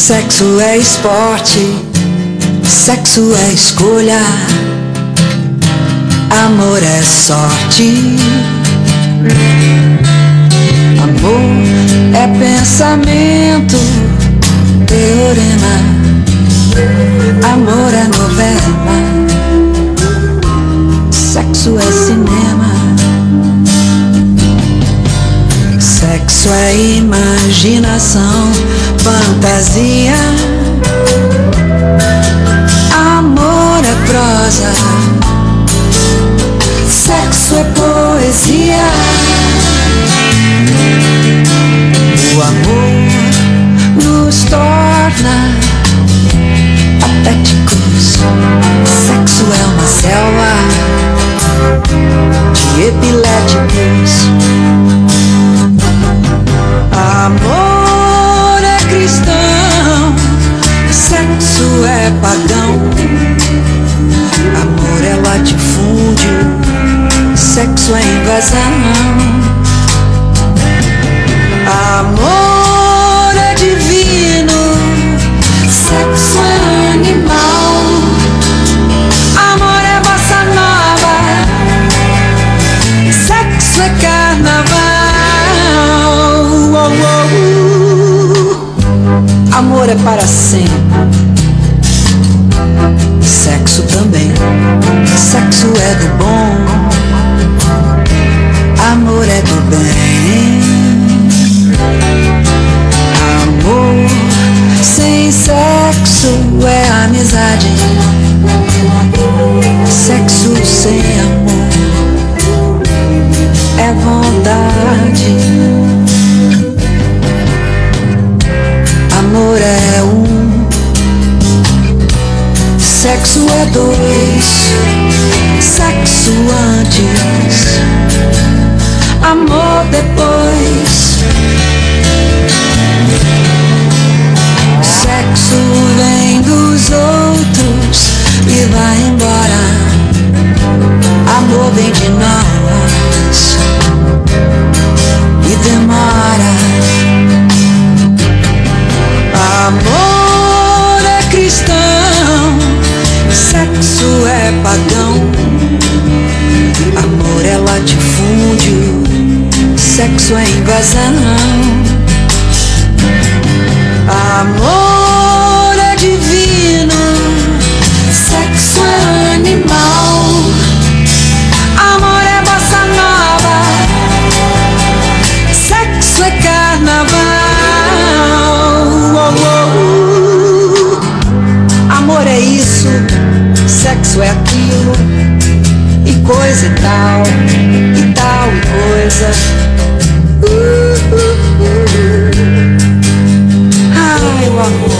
Sexo é esporte, sexo é escolha, amor é sorte. Amor é pensamento, teorema, amor é novela, sexo é cinema. Sexo é imaginação, fantasia, amor é prosa, sexo é poesia. O amor nos torna patéticos, sexo é uma selva de epiléticos. Amor é cristão, sexo é pagão. Amor é latifúndio, sexo é invasão. Amor é divino, sexo é animal. Amor é bossa nova, sexo é carnaval. Amor é para sempre, sexo também. Sexo é do bom, amor é do bem. Amor sem sexo é amizade, sexo sem amor é vontade. Amor é um, sexo é dois, sexo antes, amor depois. Sexo vem dos outros e vai embora, amor vem de nós e demora. Amor é cristão, sexo é pagão. Amor é latifúndio, sexo é invasão. Amor é divino, sexo é animal. Amor é bossa nova, sexo é carnaval. Amor é isso, sexo é aquilo, e coisa e tal e coisa. Ai, o amor.